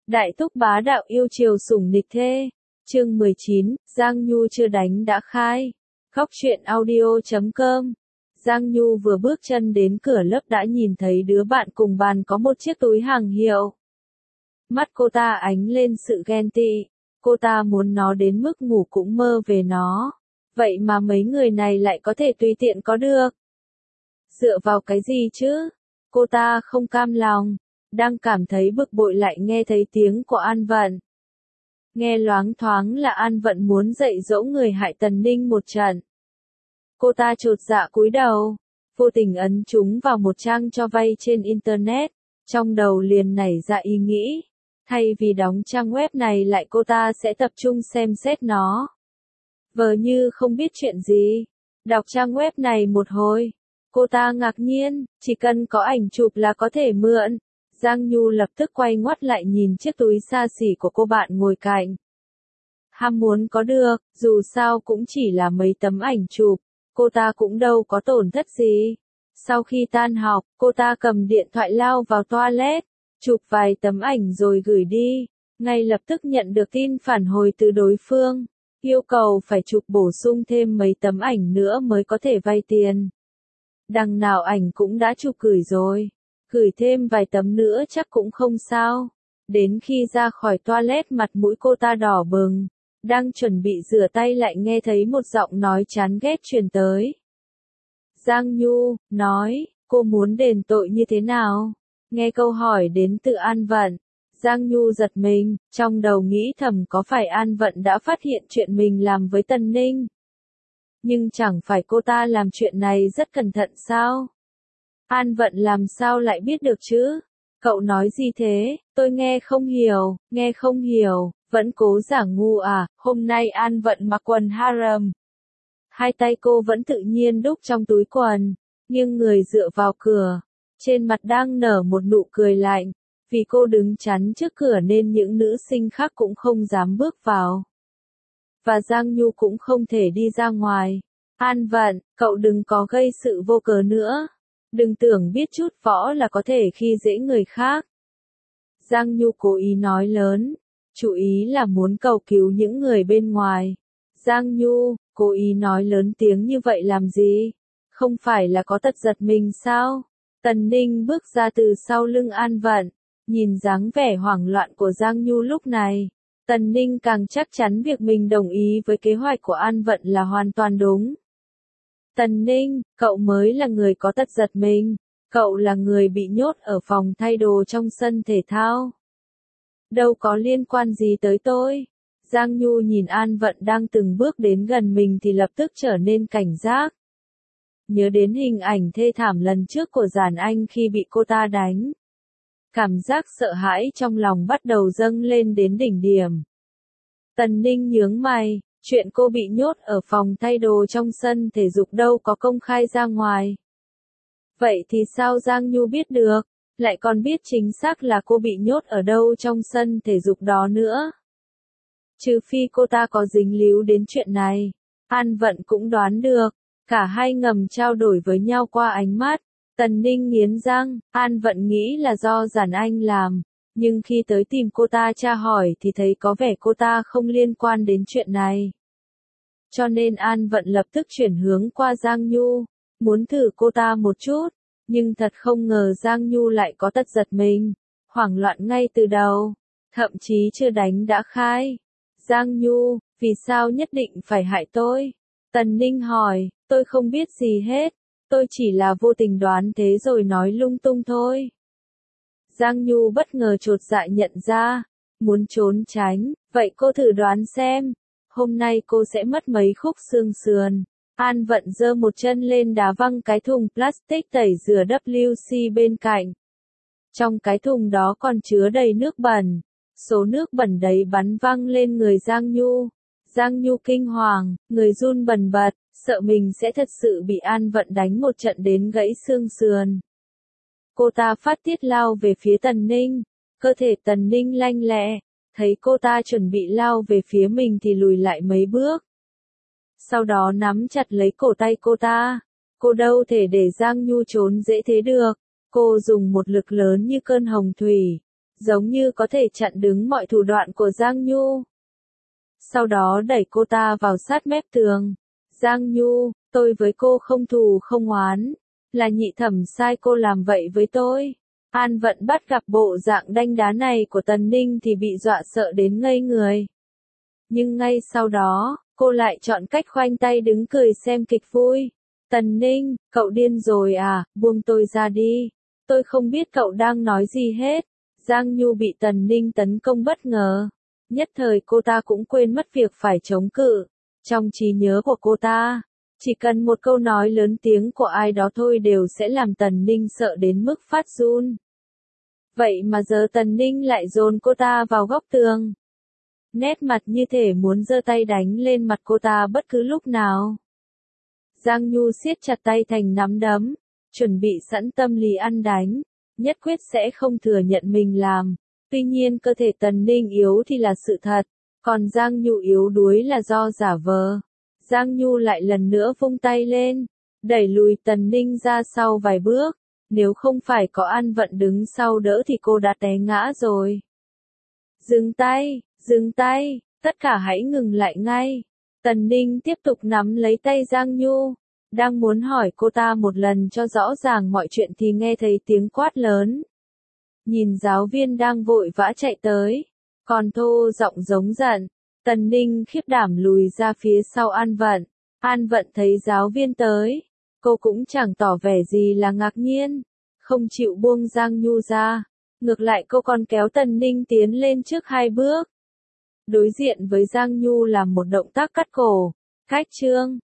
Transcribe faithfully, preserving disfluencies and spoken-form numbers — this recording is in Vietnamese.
Đại thúc bá đạo yêu chiều sủng nịch thê. Chương mười chín, Giang Nhu chưa đánh đã khai. Góc truyện audio chấm com. Giang Nhu vừa bước chân đến cửa lớp đã nhìn thấy đứa bạn cùng bàn có một chiếc túi hàng hiệu. Mắt cô ta ánh lên sự ghen tị. Cô ta muốn nó đến mức ngủ cũng mơ về nó. Vậy mà mấy người này lại có thể tùy tiện có được. Dựa vào cái gì chứ? Cô ta không cam lòng. Đang cảm thấy bực bội lại nghe thấy tiếng của An Vận. Nghe loáng thoáng là An Vận muốn dạy dỗ người hại Tần Ninh một trận. Cô ta chột dạ cúi đầu, vô tình ấn chúng vào một trang cho vay trên Internet, trong đầu liền nảy ra ý nghĩ. Thay vì đóng trang web này lại cô ta sẽ tập trung xem xét nó. Vờ như không biết chuyện gì, đọc trang web này một hồi. Cô ta ngạc nhiên, chỉ cần có ảnh chụp là có thể mượn. Giang Nhu lập tức quay ngoắt lại nhìn chiếc túi xa xỉ của cô bạn ngồi cạnh. Ham muốn có được, dù sao cũng chỉ là mấy tấm ảnh chụp, cô ta cũng đâu có tổn thất gì. Sau khi tan học, cô ta cầm điện thoại lao vào toilet, chụp vài tấm ảnh rồi gửi đi. Ngay lập tức nhận được tin phản hồi từ đối phương, yêu cầu phải chụp bổ sung thêm mấy tấm ảnh nữa mới có thể vay tiền. Đằng nào ảnh cũng đã chụp gửi rồi. Gửi thêm vài tấm nữa chắc cũng không sao. Đến khi ra khỏi toilet mặt mũi cô ta đỏ bừng. Đang chuẩn bị rửa tay lại nghe thấy một giọng nói chán ghét truyền tới. Giang Nhu, nói, cô muốn đền tội như thế nào? Nghe câu hỏi đến từ An Vận. Giang Nhu giật mình, trong đầu nghĩ thầm có phải An Vận đã phát hiện chuyện mình làm với Tần Ninh. Nhưng chẳng phải cô ta làm chuyện này rất cẩn thận sao? An Vận làm sao lại biết được chứ? Cậu nói gì thế? Tôi nghe không hiểu, nghe không hiểu, vẫn cố giả ngu à? Hôm nay An Vận mặc quần harem. Hai tay cô vẫn tự nhiên đút trong túi quần, nhưng người dựa vào cửa, trên mặt đang nở một nụ cười lạnh, vì cô đứng chắn trước cửa nên những nữ sinh khác cũng không dám bước vào. Và Giang Nhu cũng không thể đi ra ngoài. An Vận, cậu đừng có gây sự vô cớ nữa. Đừng tưởng biết chút võ là có thể khi dễ người khác. Giang Nhu cố ý nói lớn, chú ý là muốn cầu cứu những người bên ngoài. Giang Nhu, cố ý nói lớn tiếng như vậy làm gì? Không phải là có tật giật mình sao? Tần Ninh bước ra từ sau lưng An Vận, nhìn dáng vẻ hoảng loạn của Giang Nhu lúc này. Tần Ninh càng chắc chắn việc mình đồng ý với kế hoạch của An Vận là hoàn toàn đúng. Tần Ninh, cậu mới là người có tật giật mình, cậu là người bị nhốt ở phòng thay đồ trong sân thể thao. Đâu có liên quan gì tới tôi. Giang Nhu nhìn An Vận đang từng bước đến gần mình thì lập tức trở nên cảnh giác. Nhớ đến hình ảnh thê thảm lần trước của Giản Anh khi bị cô ta đánh. Cảm giác sợ hãi trong lòng bắt đầu dâng lên đến đỉnh điểm. Tần Ninh nhướng mày. Chuyện cô bị nhốt ở phòng thay đồ trong sân thể dục đâu có công khai ra ngoài. Vậy thì sao Giang Nhu biết được, lại còn biết chính xác là cô bị nhốt ở đâu trong sân thể dục đó nữa. Trừ phi cô ta có dính líu đến chuyện này. An Vận cũng đoán được, cả hai ngầm trao đổi với nhau qua ánh mắt. Tần Ninh nghiến răng, An Vận nghĩ là do Giản Anh làm. Nhưng khi tới tìm cô ta tra hỏi thì thấy có vẻ cô ta không liên quan đến chuyện này. Cho nên An Vận lập tức chuyển hướng qua Giang Nhu, muốn thử cô ta một chút, nhưng thật không ngờ Giang Nhu lại có tật giật mình, hoảng loạn ngay từ đầu, thậm chí chưa đánh đã khai. Giang Nhu, vì sao nhất định phải hại tôi? Tần Ninh hỏi, tôi không biết gì hết, tôi chỉ là vô tình đoán thế rồi nói lung tung thôi. Giang Nhu bất ngờ chột dạ nhận ra, muốn trốn tránh, vậy cô thử đoán xem, hôm nay cô sẽ mất mấy khúc xương sườn. An Vận giơ một chân lên đá văng cái thùng plastic tẩy rửa W C bên cạnh. Trong cái thùng đó còn chứa đầy nước bẩn, số nước bẩn đấy bắn văng lên người Giang Nhu. Giang Nhu kinh hoàng, người run bần bật, sợ mình sẽ thật sự bị An Vận đánh một trận đến gãy xương sườn. Cô ta phát tiết lao về phía Tần Ninh, cơ thể Tần Ninh lanh lẹ, thấy cô ta chuẩn bị lao về phía mình thì lùi lại mấy bước. Sau đó nắm chặt lấy cổ tay cô ta, cô đâu thể để Giang Nhu trốn dễ thế được, cô dùng một lực lớn như cơn hồng thủy, giống như có thể chặn đứng mọi thủ đoạn của Giang Nhu. Sau đó đẩy cô ta vào sát mép tường. Giang Nhu, tôi với cô không thù không oán, là nhị thẩm sai cô làm vậy với tôi. An Vận bắt gặp bộ dạng đanh đá này của Tần Ninh thì bị dọa sợ đến ngây người. Nhưng ngay sau đó, cô lại chọn cách khoanh tay đứng cười xem kịch vui. Tần Ninh, cậu điên rồi à, buông tôi ra đi. Tôi không biết cậu đang nói gì hết. Giang Nhu bị Tần Ninh tấn công bất ngờ. Nhất thời cô ta cũng quên mất việc phải chống cự. Trong trí nhớ của cô ta, chỉ cần một câu nói lớn tiếng của ai đó thôi đều sẽ làm Tần Ninh sợ đến mức phát run. Vậy mà giờ Tần Ninh lại dồn cô ta vào góc tường. Nét mặt như thể muốn giơ tay đánh lên mặt cô ta bất cứ lúc nào. Giang Nhu siết chặt tay thành nắm đấm, chuẩn bị sẵn tâm lý ăn đánh, nhất quyết sẽ không thừa nhận mình làm. Tuy nhiên cơ thể Tần Ninh yếu thì là sự thật, còn Giang Nhu yếu đuối là do giả vờ. Giang Nhu lại lần nữa vung tay lên, đẩy lùi Tần Ninh ra sau vài bước. Nếu không phải có An Vận đứng sau đỡ thì cô đã té ngã rồi. Dừng tay, dừng tay, tất cả hãy ngừng lại ngay. Tần Ninh tiếp tục nắm lấy tay Giang Nhu, đang muốn hỏi cô ta một lần cho rõ ràng mọi chuyện thì nghe thấy tiếng quát lớn. Nhìn giáo viên đang vội vã chạy tới, còn thô giọng giống giận. Tần Ninh khiếp đảm lùi ra phía sau An Vận. An Vận thấy giáo viên tới, cô cũng chẳng tỏ vẻ gì là ngạc nhiên, không chịu buông Giang Nhu ra. Ngược lại cô còn kéo Tần Ninh tiến lên trước hai bước. Đối diện với Giang Nhu là một động tác cắt cổ. Cách chương